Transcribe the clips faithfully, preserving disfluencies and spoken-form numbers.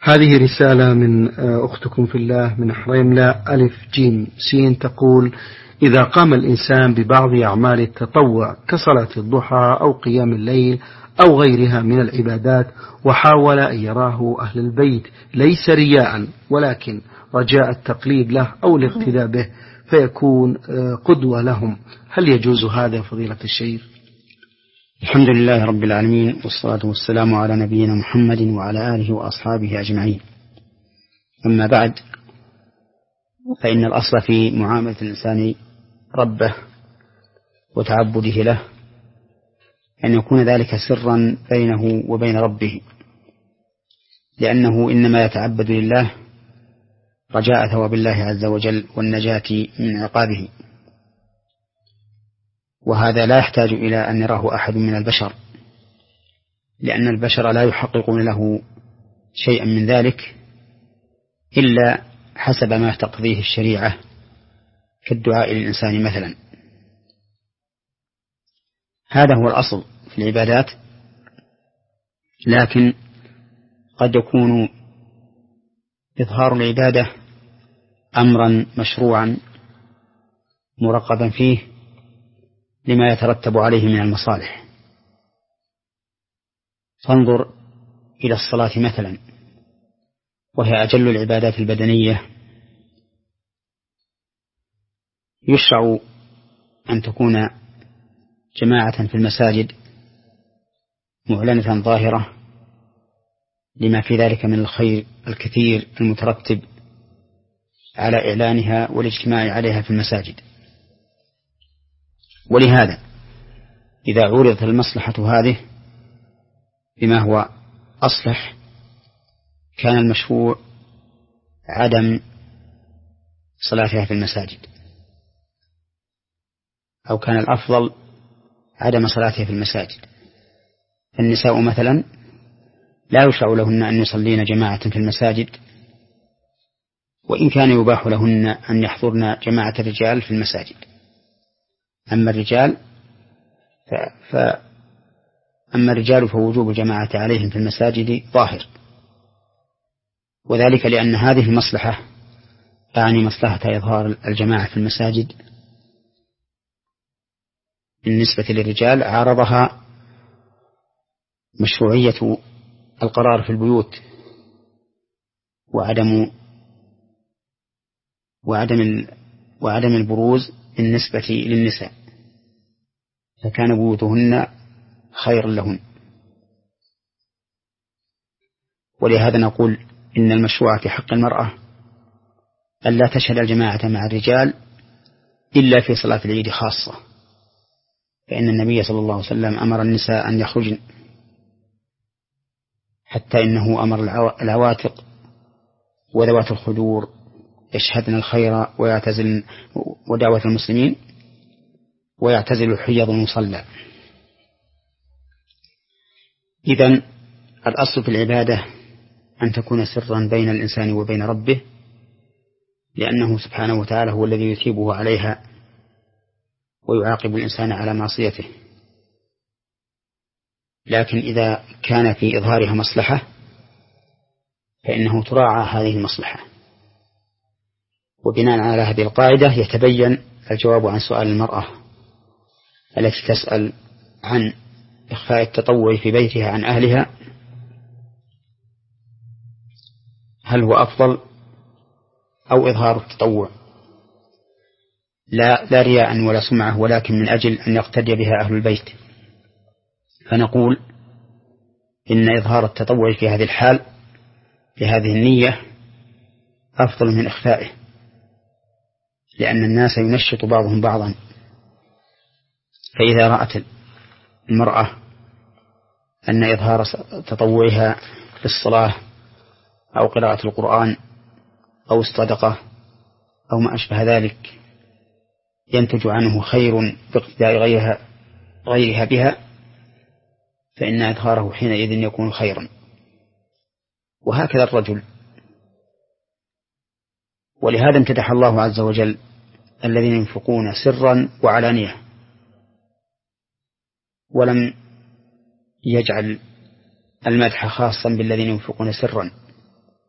هذه رسالة من أختكم في الله من حريملة ألف جيم سين تقول: إذا قام الإنسان ببعض أعمال التطوع كصلاة الضحى أو قيام الليل أو غيرها من العبادات وحاول أن يراه أهل البيت ليس رياء ولكن رجاء التقليد له أو الاقتداء به فيكون قدوة لهم، هل يجوز هذا فضيلة الشيخ؟ الحمد لله رب العالمين، والصلاة والسلام على نبينا محمد وعلى آله وأصحابه أجمعين. أما بعد، فإن الأصل في معاملة الإنسان ربه وتعبده له أن يكون ذلك سرا بينه وبين ربه، لأنه إنما يتعبد لله رجاء ثواب الله عز وجل والنجاة من عقابه، وهذا لا يحتاج إلى أن يراه أحد من البشر، لأن البشر لا يحققون له شيئا من ذلك إلا حسب ما تقضيه الشريعة كالدعاء للإنسان مثلا. هذا هو الأصل في العبادات، لكن قد يكون إظهار العبادة أمرا مشروعا مرقبا فيه لما يترتب عليه من المصالح. فانظر إلى الصلاة مثلا، وهي أجل العبادات البدنية، يشرع أن تكون جماعة في المساجد معلنة ظاهرة لما في ذلك من الخير الكثير المترتب على إعلانها والاجتماع عليها في المساجد. ولهذا إذا عرضت المصلحة هذه بما هو أصلح كان المشروع عدم صلاتها في المساجد، أو كان الأفضل عدم صلاتها في المساجد. النساء مثلا لا يشرع لهن أن يصلين جماعة في المساجد، وإن كان يباح لهن أن يحضرن جماعة الرجال في المساجد. أما الرجال ف... ف... أما الرجال فوجوب الجماعة عليهم في المساجد ظاهر، وذلك لأن هذه المصلحة تعني مصلحة إظهار الجماعة في المساجد بالنسبة للرجال عارضها مشروعية القرار في البيوت وعدم وعدم وعدم البروز بالنسبة للنساء، فكان بيوتهن خير لهن. ولهذا نقول إن المشروع في حق المرأة ألا تشهد الجماعة مع الرجال إلا في صلاة العيد خاصة، فإن النبي صلى الله عليه وسلم أمر النساء أن يخرجن، حتى إنه أمر العواتق وذوات الخدور يشهدن الخير ويعتزل ودعوة المسلمين ويعتزل حيض المصلى. إذن الأصل في العبادة أن تكون سرا بين الإنسان وبين ربه، لأنه سبحانه وتعالى هو الذي يثيبه عليها ويعاقب الإنسان على معصيته. لكن إذا كان في إظهارها مصلحة فإنه تراعى هذه المصلحة. وبناء على هذه القاعدة يتبين الجواب عن سؤال المرأة التي تسأل عن إخفاء التطوع في بيتها عن أهلها، هل هو أفضل أو إظهار التطوع لا, لا رياء ولا سمعة، ولكن من أجل أن يقتدي بها أهل البيت. فنقول إن إظهار التطوع في هذه الحال بهذه النية أفضل من إخفائه، لأن الناس ينشط بعضهم بعضا. فإذا رأت المرأة أن إظهار تطوعها في الصلاة أو قراءة القرآن أو الصدقة أو ما أشبه ذلك ينتج عنه خير باقتداء غيرها, غيرها بها، فإن إظهاره حينئذ يكون خيرا. وهكذا الرجل. ولهذا امتدح الله عز وجل الذين ينفقون سرا وعلانية، ولم يجعل المدح خاصا بالذين ينفقون سرا،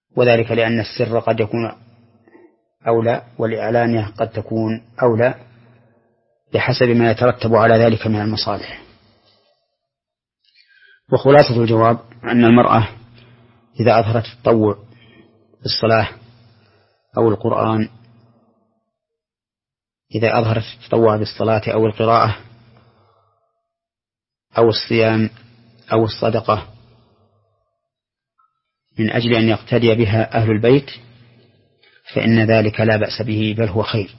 وذلك لأن السر قد يكون أولى والإعلانية قد تكون أولى بحسب ما يترتب على ذلك من المصالح. وخلاصة الجواب أن المرأة إذا أظهرت التطوع في الصلاة أو القرآن إذا أظهرت التطوع بالصلاة أو القراءة أو الصيام أو الصدقة من أجل أن يقتدي بها أهل البيت فإن ذلك لا بأس به بل هو خير.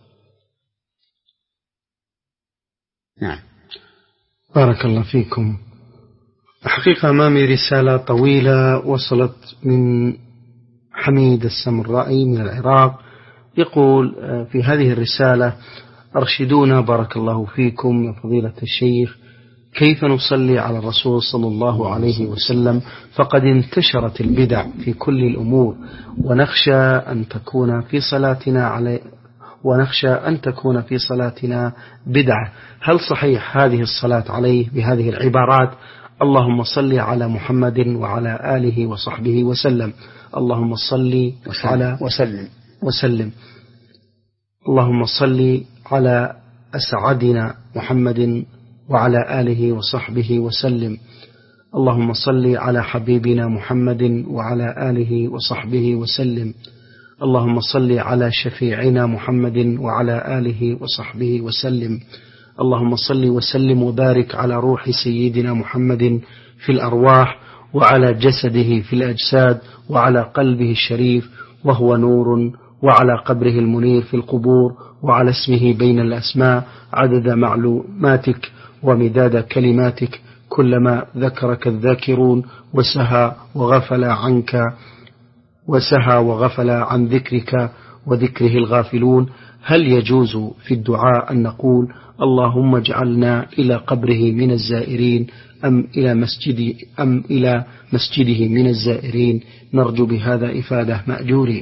نعم. بارك الله فيكم. حقيقة أمامي رسالة طويلة وصلت من حميد السمرائي من العراق، يقول في هذه الرسالة: أرشدونا بارك الله فيكم يا فضيلة الشيخ، كيف نصلي على الرسول صلى الله عليه وسلم؟ فقد انتشرت البدع في كل الأمور، ونخشى أن تكون في صلاتنا عليه ونخشى أن تكون في صلاتنا بدعة. هل صحيح هذه الصلاة عليه بهذه العبارات: اللهم صل على محمد وعلى آله وصحبه وسلم، اللهم صل على وسلم وسلم اللهم صل على أسعدنا محمد وعلى آله وصحبه وسلم، اللهم صل على حبيبنا محمد وعلى آله وصحبه وسلم، اللهم صل على شفيعنا محمد وعلى آله وصحبه وسلم، اللهم صل وسلم وبارك على روح سيدنا محمد في الأرواح وعلى جسده في الأجساد وعلى قلبه الشريف وهو نور وعلى قبره المنير في القبور وعلى اسمه بين الأسماء عدد معلوماتك ومداد كلماتك، كلما ذكرك الذاكرون وسهى وغفل عنك وسهى وغفل عن ذكرك وذكره الغافلون. هل يجوز في الدعاء أن نقول اللهم اجعلنا إلى قبره من الزائرين أم إلى مسجد أم إلى مسجده من الزائرين؟ نرجو بهذا إفادة مأجورين.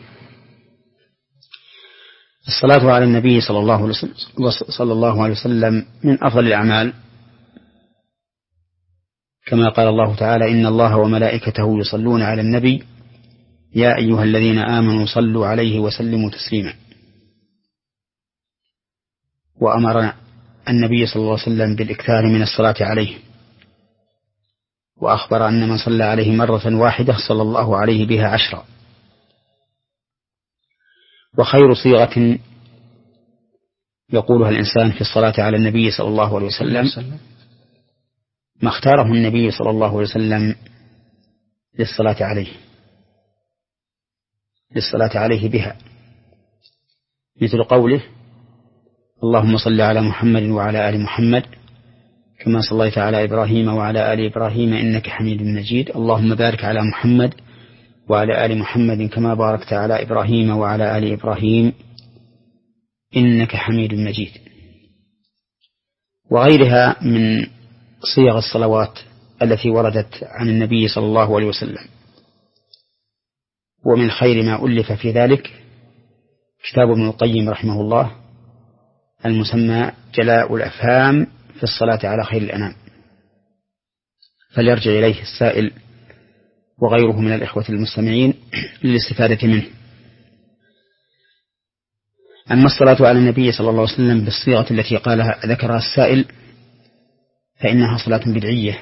الصلاة على النبي صلى الله عليه وسلم صلى الله عليه وسلم من أفضل الأعمال، كما قال الله تعالى: إن الله وملائكته يصلون على النبي يا أيها الذين آمنوا صلوا عليه وسلموا تسليما. وأمر النبي صلى الله عليه وسلم بالإكثار من الصلاة عليه، وأخبر أن من صلى عليه مرة واحدة صلى الله عليه بها عشرا. وخير صيغة يقولها الإنسان في الصلاة على النبي صلى الله عليه وسلم ما اختاره النبي صلى الله عليه وسلم للصلاة عليه للصلاة عليه بها، مثل قوله: اللهم صل على محمد وعلى آل محمد كما صليت على إبراهيم وعلى آل إبراهيم إنك حميد مجيد، اللهم بارك على محمد وعلى آل محمد كما باركت على إبراهيم وعلى آل إبراهيم إنك حميد مجيد. وغيرها من صيغ الصلوات التي وردت عن النبي صلى الله عليه وسلم. ومن خير ما ألف في ذلك كتاب ابن القيم رحمه الله المسمى جلاء الأفهام في الصلاة على خير الأنام، فليرجع إليه السائل وغيره من الإخوة المستمعين للاستفادة منه. أما الصلاة على النبي صلى الله عليه وسلم بالصيغة التي قالها ذكرها السائل فإنها صلاة بدعية،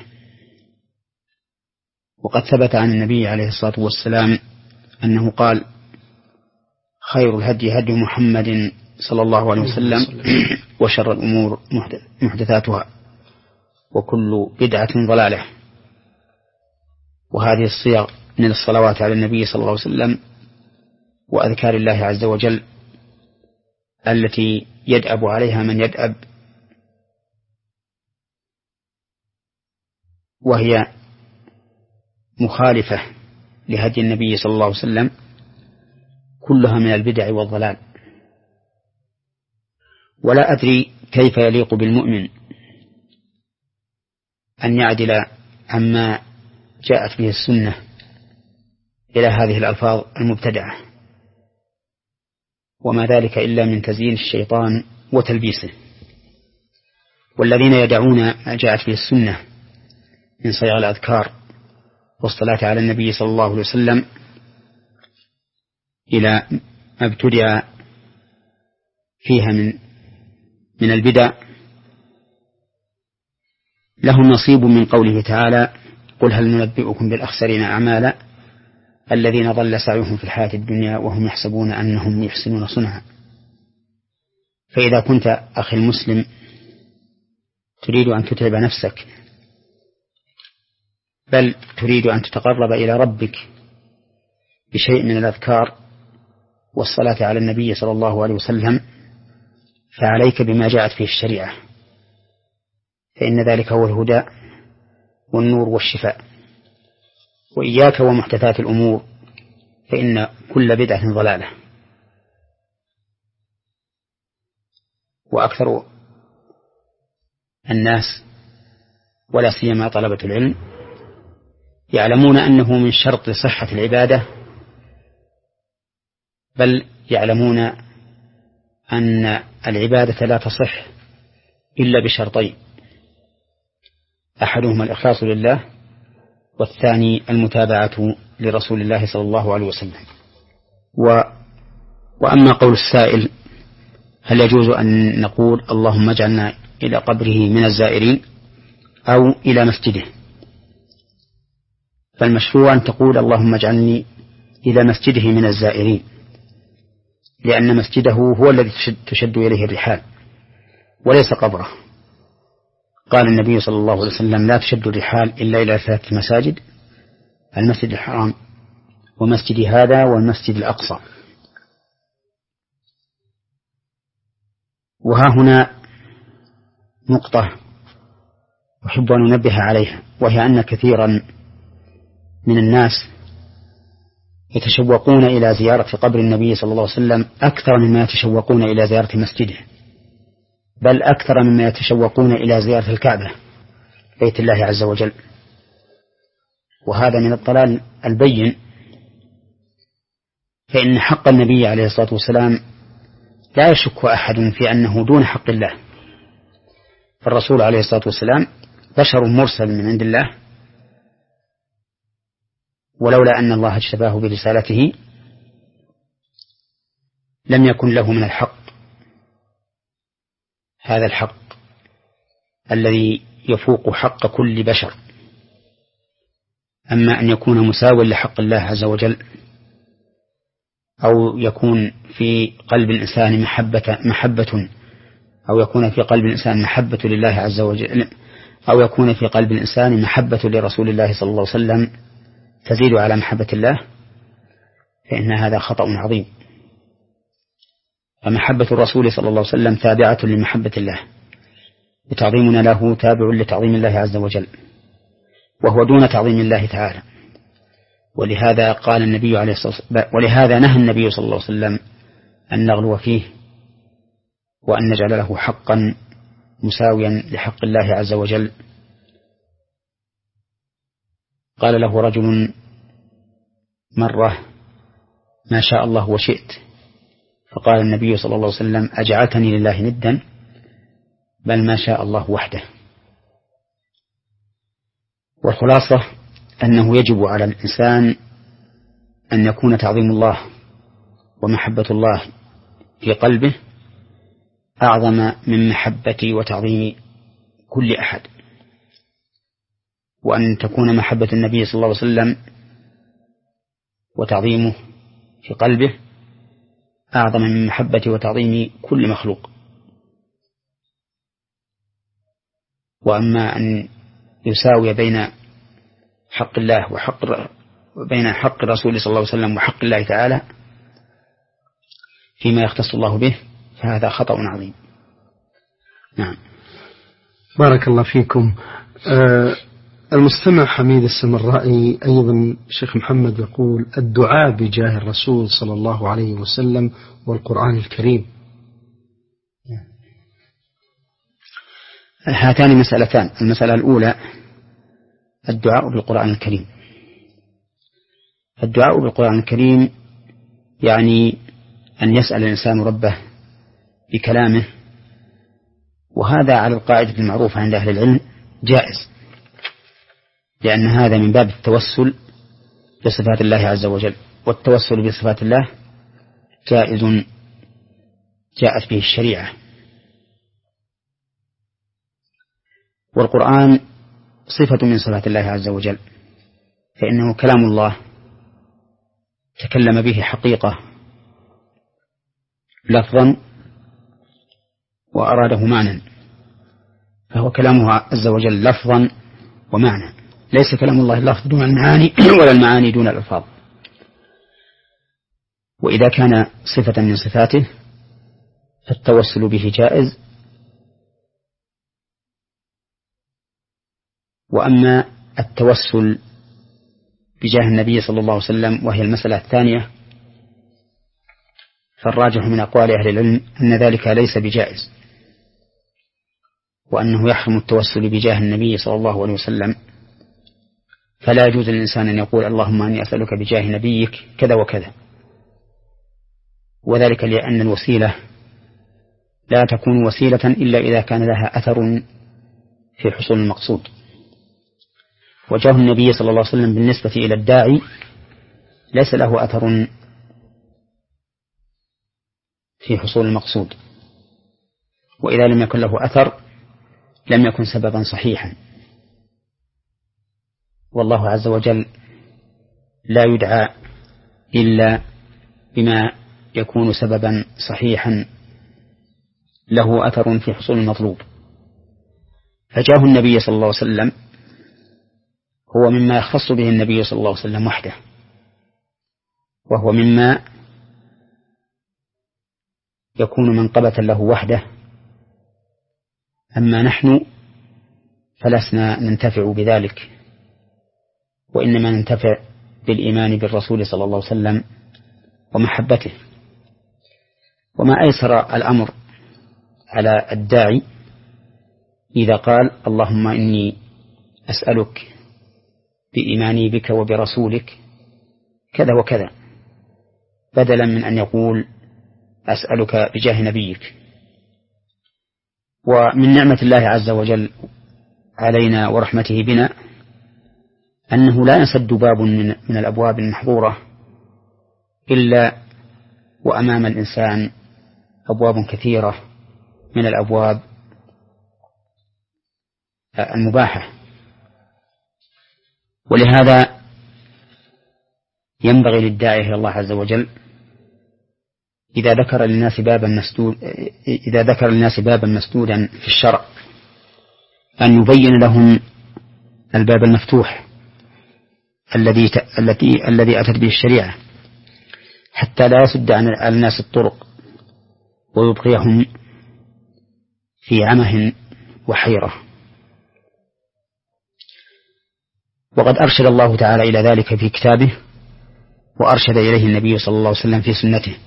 وقد ثبت عن النبي عليه الصلاة والسلام أنه قال: خير الهدي هدي محمد صلى الله عليه وسلم وشر الأمور محدثاتها وكل بدعة ضلالة. وهذه الصيغ من الصلوات على النبي صلى الله عليه وسلم وأذكار الله عز وجل التي يدأب عليها من يدأب، وهي مخالفة لهدي النبي صلى الله عليه وسلم، كلها من البدع والضلال. ولا أدري كيف يليق بالمؤمن أن يعدل عما جاءت به السنة إلى هذه الألفاظ المبتدعة، وما ذلك إلا من تزيين الشيطان وتلبيسه. والذين يدعون ما جاءت به السنة من صيغ الأذكار والصلاة على النبي صلى الله عليه وسلم إلى ما ابتدع فيها من من البدع له نصيب من قوله تعالى: قل هل ننبئكم بالأخسرين أعمالا الذين ضل سعيهم في الحياة الدنيا وهم يحسبون أنهم يحسنون صنعا. فإذا كنت أخي المسلم تريد أن تتعب نفسك، بل تريد أن تتقرب إلى ربك بشيء من الأذكار والصلاة على النبي صلى الله عليه وسلم، فعليك بما جاءت فيه الشريعة، فإن ذلك هو الهدى والنور والشفاء. وإياك ومحدثات الأمور، فإن كل بدعة ضلالة. وأكثر الناس ولا سيما طلبة العلم يعلمون أنه من شرط صحة العبادة، بل يعلمون أن العبادة لا تصح إلا بشرطين: أحدهما الإخلاص لله، والثاني المتابعة لرسول الله صلى الله عليه وسلم. و وأما قول السائل: هل يجوز أن نقول اللهم اجعلنا إلى قبره من الزائرين أو إلى مسجده؟ فالمشروع أن تقول اللهم اجعلني إلى مسجده من الزائرين، لأن مسجده هو الذي تشد إليه الرحال وليس قبره. قال النبي صلى الله عليه وسلم: لا تشد الرحال إلا إلى ثلاثة مساجد: المسجد الحرام، ومسجد هذا، والمسجد الأقصى. وها هنا نقطة أحب أن أنبه عليها، وهي أن كثيرا من الناس يتشوقون إلى زيارة قبر النبي صلى الله عليه وسلم أكثر مما يتشوقون إلى زيارة مسجده، بل أكثر مما يتشوقون إلى زيارة الكعبة بيت الله عز وجل. وهذا من الضلال البين، فإن حق النبي عليه الصلاة والسلام لا يشك أحد في أنه دون حق الله. فالرسول عليه الصلاة والسلام بشر مرسل من عند الله، ولولا أن الله اجتباه برسالته لم يكن له من الحق هذا الحق الذي يفوق حق كل بشر. أما أن يكون مساوٍ لحق الله عز وجل، أو يكون في قلب الإنسان محبة محبة أو يكون في قلب الإنسان محبة لله عز وجل، أو يكون في قلب الإنسان محبة لرسول الله صلى الله عليه وسلم تزيد على محبة الله، فإن هذا خطأ عظيم. فمحبة الرسول صلى الله عليه وسلم تابعة لمحبة الله، وتعظيمنا له تابع لتعظيم الله عز وجل، وهو دون تعظيم الله تعالى. ولهذا قال النبي عليه الصلاة والسلام، ولهذا نهى النبي صلى الله عليه وسلم أن نغلو فيه، وأن نجعل له حقا مساويا لحق الله عز وجل. قال له رجل مرة: ما شاء الله وشئت. فقال النبي صلى الله عليه وسلم: أجعلتني لله ندا؟ بل ما شاء الله وحده. والخلاصة أنه يجب على الإنسان أن يكون تعظيم الله ومحبة الله في قلبه أعظم من محبة وتعظيم كل أحد، وأن تكون محبة النبي صلى الله عليه وسلم وتعظيمه في قلبه أعظم من محبة وتعظيم كل مخلوق. وأما أن يساوي بين حق الله وحق بين حق الرسول صلى الله عليه وسلم وحق الله تعالى فيما يختص الله به، فهذا خطأ عظيم. نعم. بارك الله فيكم. آه المستمع حميد السمرائي أيضا شيخ محمد يقول: الدعاء بجاه الرسول صلى الله عليه وسلم والقرآن الكريم. هاتان مسألتان. المسألة الأولى الدعاء بالقرآن الكريم. الدعاء بالقرآن الكريم يعني أن يسأل الإنسان ربه بكلامه، وهذا على القاعدة المعروفة عند أهل العلم جائز، لأن هذا من باب التوسل بصفات الله عز وجل، والتوسل بصفات الله جائز جاءت به الشريعة. والقرآن صفة من صفات الله عز وجل، فإنه كلام الله تكلم به حقيقة لفظا وأراده معنى، فهو كلامه عز وجل لفظا ومعنى، ليس كلام الله اللفظ دون المعاني ولا المعاني دون الألفاظ. وإذا كان صفة من صفاته فالتوسل به جائز. وأما التوسل بجاه النبي صلى الله عليه وسلم وهي المسألة الثانية فالراجح من أقوال أهل العلم أن ذلك ليس بجائز، وأنه يحرم التوسل بجاه النبي صلى الله عليه وسلم، فلا يجوز للإنسان أن يقول اللهم أني أسألك بجاه نبيك كذا وكذا، وذلك لأن الوسيلة لا تكون وسيلة إلا إذا كان لها أثر في حصول المقصود. وجاه النبي صلى الله عليه وسلم بالنسبة إلى الداعي ليس له أثر في حصول المقصود، وإذا لم يكن له أثر لم يكن سببا صحيحا. والله عز وجل لا يدعى إلا بما يكون سببا صحيحا له أثر في حصول المطلوب. فجاه النبي صلى الله عليه وسلم هو مما يختص به النبي صلى الله عليه وسلم وحده، وهو مما يكون منقبة له وحده. أما نحن فلسنا ننتفع بذلك، وإنما ننتفع بالإيمان بالرسول صلى الله عليه وسلم ومحبته. وما أيسر الأمر على الداعي إذا قال اللهم إني أسألك بإيماني بك وبرسولك كذا وكذا، بدلا من أن يقول أسألك بجاه نبيك. ومن نعمة الله عز وجل علينا ورحمته بنا أنه لا يسد باب من, من الأبواب المحظورة إلا وأمام الإنسان أبواب كثيرة من الأبواب المباحة. ولهذا ينبغي للداعي إلى الله عز وجل إذا ذكر للناس بابا مسدود إذا ذكر للناس بابا مسدودا في الشرع أن يبين لهم الباب المفتوح الذي الذي الذي أتت به الشريعة، حتى لا يسد عن الناس الطرق ويبقيهم في عمه وحيرة. وقد أرشد الله تعالى إلى ذلك في كتابه، وأرشد إليه النبي صلى الله عليه وسلم في سنته.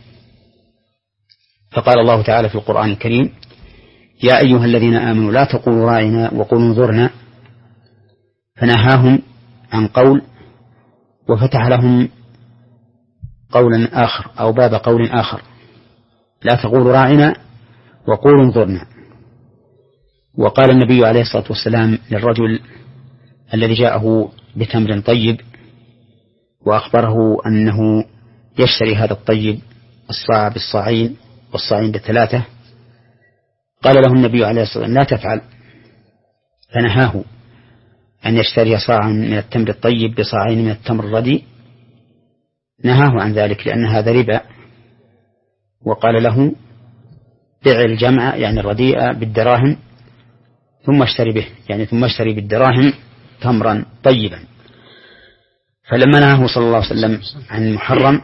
فقال الله تعالى في القرآن الكريم يا أيها الذين آمنوا لا تقولوا راعنا وقولوا انظرنا، فنهاهم عن قول وفتح لهم قولا آخر أو باب قول آخر، لا تقولوا راعنا وقولوا انظرنا. وقال النبي عليه الصلاة والسلام للرجل الذي جاءه بتمر طيب وأخبره أنه يشتري هذا الطيب الصاع بالصاعين والصاعين بالثلاثة، قال له النبي عليه الصلاة والسلام لا تفعل، فنهاه أن يشتري صاعا من التمر الطيب بصاعين من التمر الرديء، نهاه عن ذلك لأن هذا ربا. وقال له بيع الجمع يعني الرديء بالدراهم ثم اشتري به، يعني ثم اشتري بالدراهم تمرا طيبا. فلما نهاه صلى الله عليه وسلم عن المحرم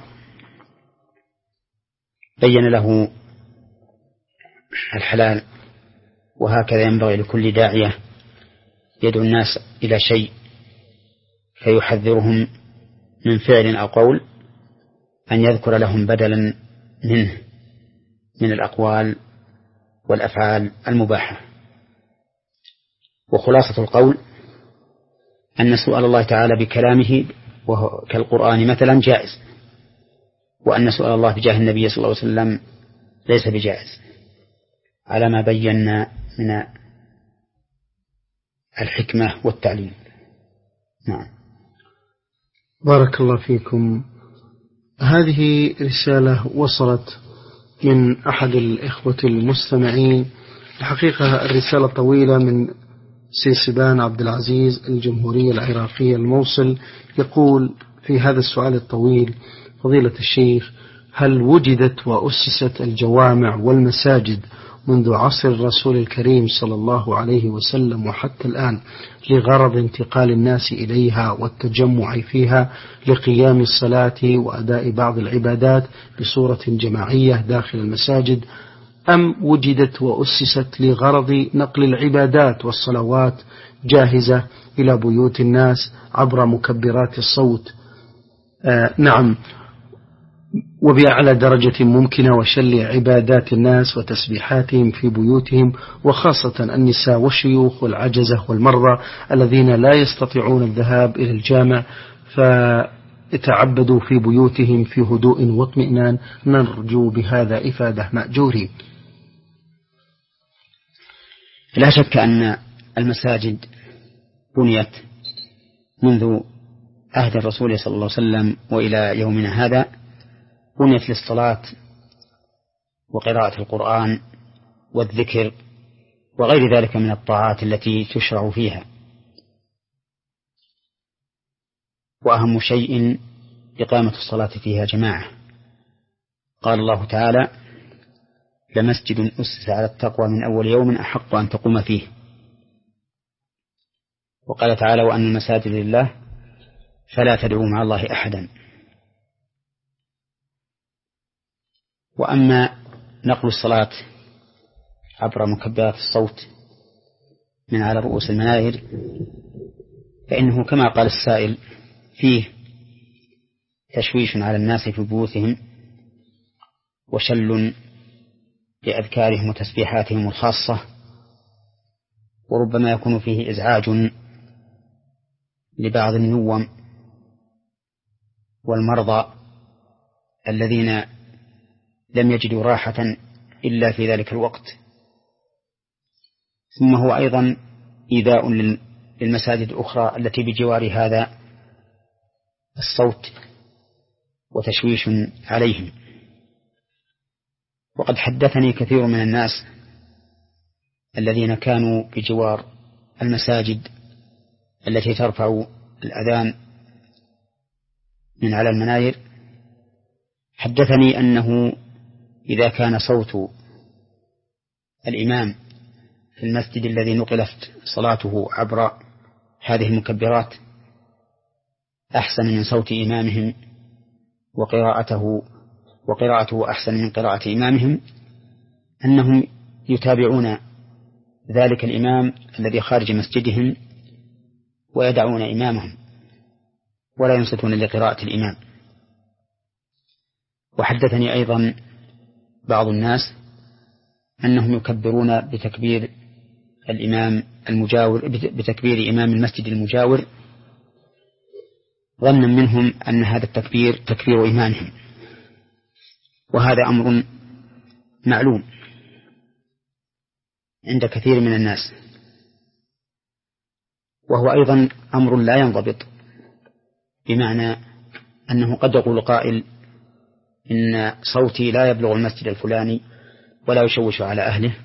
بين له الحلال. وهكذا ينبغي لكل داعية يدعو الناس إلى شيء فيحذرهم من فعل أو قول أن يذكر لهم بدلا منه من الأقوال والأفعال المباحة. وخلاصة القول أن سؤال الله تعالى بكلامه وهو كالقرآن مثلا جائز، وأن سؤال الله بجاه النبي صلى الله عليه وسلم ليس بجائز، على ما بينا من الحكمة والتعليم. نعم. بارك الله فيكم. هذه رسالة وصلت من أحد الإخوة المستمعين. الحقيقة الرسالة طويلة، من سيسبان عبد العزيز، الجمهورية العراقية، الموصل. يقول في هذا السؤال الطويل: فضيلة الشيخ، هل وجدت وأسست الجوامع والمساجد منذ عصر الرسول الكريم صلى الله عليه وسلم وحتى الآن لغرض انتقال الناس إليها والتجمع فيها لقيام الصلاة وأداء بعض العبادات بصورة جماعية داخل المساجد، أم وجدت وأسست لغرض نقل العبادات والصلوات جاهزة إلى بيوت الناس عبر مكبرات الصوت؟ آه نعم، وبأعلى درجة ممكنة، وشل عبادات الناس وتسبيحاتهم في بيوتهم، وخاصة النساء والشيوخ والعجزة والمرضى الذين لا يستطيعون الذهاب إلى الجامع، فيتعبدوا في بيوتهم في هدوء واطمئنان. نرجو بهذا إفادة مأجورين. لا شك أن المساجد بنيت منذ عهد الرسول صلى الله عليه وسلم وإلى يومنا هذا، بنيت للصلاة وقراءة القرآن والذكر وغير ذلك من الطاعات التي تشرع فيها. وأهم شيء إقامة الصلاة فيها جماعة. قال الله تعالى: لمسجد أسس على التقوى من أول يوم أحق أن تقوم فيه. وقال تعالى: وأن المساجد لله فلا تدعوا مع الله أحدا. وأما نقل الصلاة عبر مكبرات الصوت من على رؤوس المنابر فإنه كما قال السائل فيه تشويش على الناس في بيوتهم وشل لأذكارهم وتسبيحاتهم الخاصة، وربما يكون فيه إزعاج لبعض النوم والمرضى الذين لم يجدوا راحة إلا في ذلك الوقت. ثم هو أيضا إيذاء للمساجد الأخرى التي بجوار هذا الصوت وتشويش عليهم. وقد حدثني كثير من الناس الذين كانوا بجوار المساجد التي ترفع الأذان من على المناير، حدثني أنه إذا كان صوت الإمام في المسجد الذي نقلت صلاته عبر هذه المكبرات أحسن من صوت إمامهم وقراءته وقراءته أحسن من قراءة إمامهم، أنهم يتابعون ذلك الإمام الذي خارج مسجدهم ويدعون إمامهم ولا ينصتون لقراءة الإمام. وحدثني أيضا بعض الناس أنهم يكبرون بتكبير الإمام المجاور بتكبير إمام المسجد المجاور ظنا منهم أن هذا التكبير تكبير إمامهم، وهذا أمر معلوم عند كثير من الناس، وهو أيضا أمر لا ينضبط، بمعنى أنه قد يقول قائل إن صوتي لا يبلغ المسجد الفلاني ولا يشوش على أهله،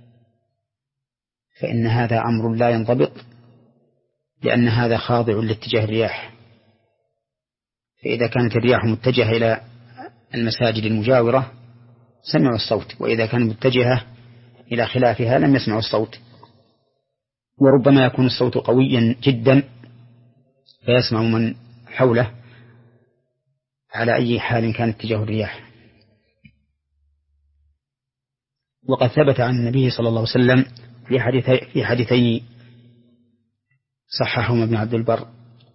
فإن هذا أمر لا ينضبط، لأن هذا خاضع لاتجاه الرياح. فإذا كانت الرياح متجهة إلى المساجد المجاورة سمعوا الصوت، وإذا كانت متجهة إلى خلافها لم يسمعوا الصوت. وربما يكون الصوت قويا جدا فيسمع من حوله على أي حال كان اتجاه الرياح. وقد ثبت عن النبي صلى الله عليه وسلم في حديثي في حديثين صححهما ابن عبد البر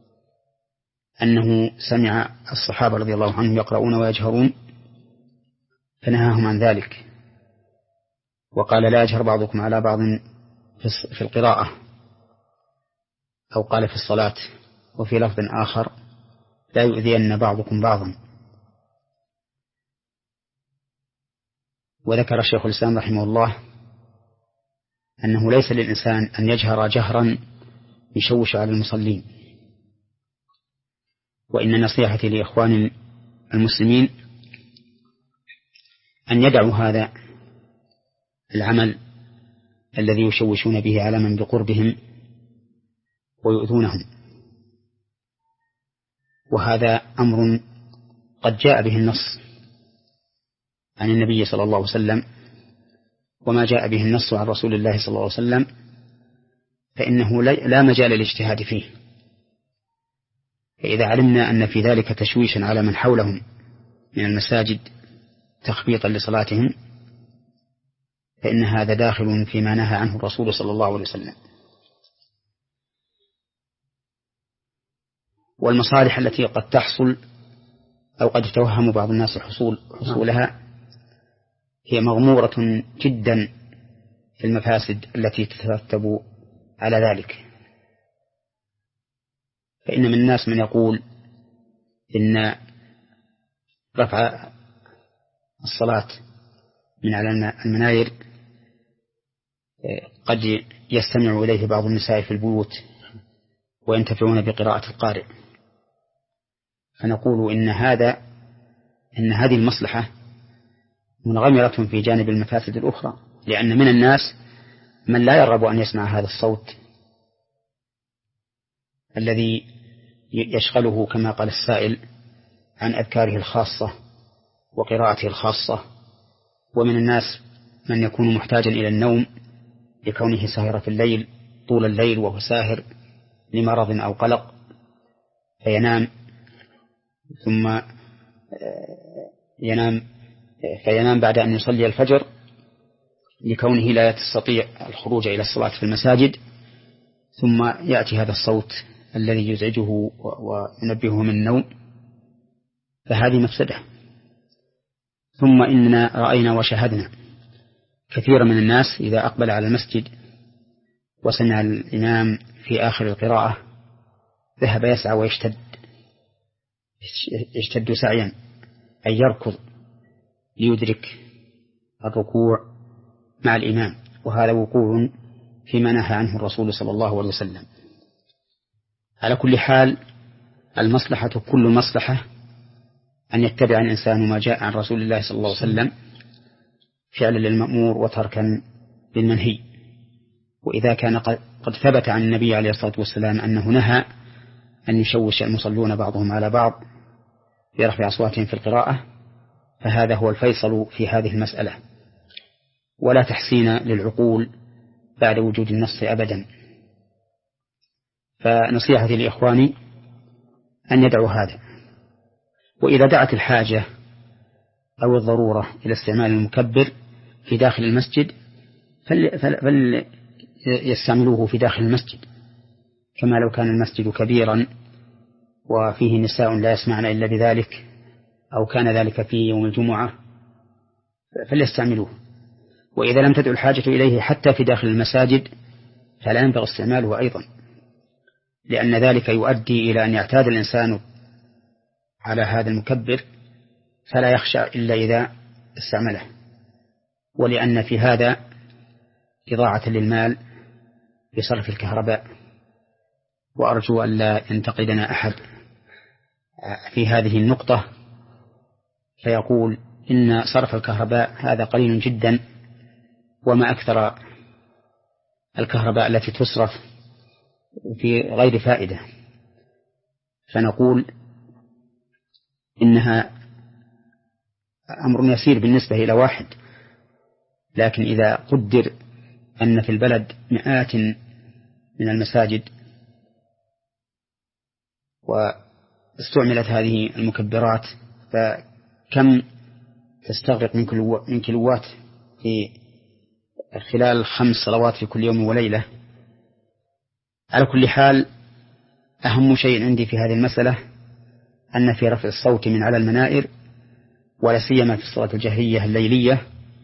أنه سمع الصحابة رضي الله عنهم يقرؤون ويجهرون فنهاهم عن ذلك، وقال: لا يجهر بعضكم على بعض في القراءة، أو قال في الصلاة، وفي لفظ آخر: لا يؤذين بعضكم بعضا. وذكر الشيخ الإسلام رحمه الله أنه ليس للإنسان أن يجهر جهرا يشوش على المصلين، وإن نصيحتي لإخوان المسلمين أن يدعوا هذا العمل الذي يشوشون به على من بقربهم ويؤذونهم، وهذا أمر قد جاء به النص عن النبي صلى الله عليه وسلم، وما جاء به النص عن رسول الله صلى الله عليه وسلم فإنه لا مجال للاجتهاد فيه. فإذا علمنا أن في ذلك تشويشا على من حولهم من المساجد تخبيطا لصلاتهم فإن هذا داخل فيما نهى عنه الرسول صلى الله عليه وسلم. والمصالح التي قد تحصل أو قد يتوهم بعض الناس حصول حصولها هي مغمورة جدا في المفاسد التي تترتب على ذلك. فإن من الناس من يقول إن رفع الصلاة من على المناير قد يستمع إليه بعض النساء في البيوت وينتفعون بقراءة القارئ، فنقول إن هذا إن هذه المصلحة منغمرة في جانب المفاسد الأخرى، لأن من الناس من لا يرغب أن يسمع هذا الصوت الذي يشغله كما قال السائل عن أذكاره الخاصة وقراءته الخاصة. ومن الناس من يكون محتاجا إلى النوم لكونه ساهر في الليل طول الليل وهو ساهر لمرض أو قلق فينام ثم ينام فينام بعد أن يصلي الفجر لكونه لا يستطيع الخروج إلى الصلاة في المساجد، ثم يأتي هذا الصوت الذي يزعجه وينبهه من النوم، فهذه مفسدة. ثم إننا رأينا وشاهدنا كثير من الناس إذا أقبل على المسجد وسمع الإمام في آخر القراءة ذهب يسعى ويشتد يشتد سعيا أي يركض ليدرك الركوع مع الإمام، وهذا وقوع فيما نهى عنه الرسول صلى الله عليه وسلم. على كل حال المصلحة كل المصلحة أن يتبع الإنسان ما جاء عن رسول الله صلى الله عليه وسلم فعلا للمأمور وتركا للمنهي. وإذا كان قد ثبت عن النبي عليه الصلاة والسلام أنه نهى أن يشوش المصلون بعضهم على بعض برفع أصواتهم في القراءة فهذا هو الفيصل في هذه المسألة، ولا تحسين للعقول بعد وجود النص أبدا. فنصيحتي لإخواني أن يدعوا هذا، وإذا دعت الحاجة أو الضرورة إلى استعمال المكبر في داخل المسجد فليستعملوه في داخل المسجد، كما لو كان المسجد كبيرا وفيه نساء لا يسمعن إلا بذلك أو كان ذلك في يوم الجمعة فليستعملوه. وإذا لم تدع الحاجة إليه حتى في داخل المساجد فلا ينبغي استعماله أيضا، لأن ذلك يؤدي إلى أن يعتاد الإنسان على هذا المكبر فلا يخشى إلا إذا استعمله، ولأن في هذا إضاعة للمال بصرف الكهرباء. وأرجو أن لا ينتقدنا أحد في هذه النقطة فيقول إن صرف الكهرباء هذا قليل جدا وما أكثر الكهرباء التي تصرف في غير فائدة، فنقول إنها أمر يسير بالنسبة إلى واحد، لكن إذا قدر أن في البلد مئات من المساجد واستعملت هذه المكبرات فكم تستغرق من كيلوات في خلال خمس صلوات في كل يوم وليلة. على كل حال أهم شيء عندي في هذه المسألة أن في رفع الصوت من على المنائر ولا سيما في الصلاة الجهرية الليلية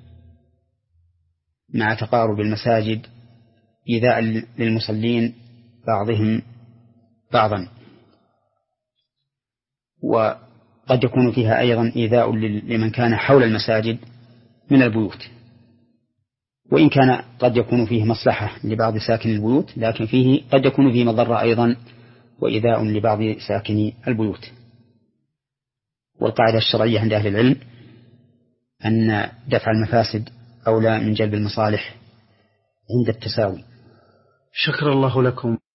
مع تقارب المساجد إيذاء للمصلين بعضهم بعضا، وقد يكون فيها أيضا إيذاء لمن كان حول المساجد من البيوت، وإن كان قد يكون فيه مصلحة لبعض ساكن البيوت لكن فيه قد يكون فيه مضرة أيضا وإيذاء لبعض ساكني البيوت. والقاعدة الشرعية عند أهل العلم أن دفع المفاسد أولى من جلب المصالح عند التساوي. شكر الله لكم.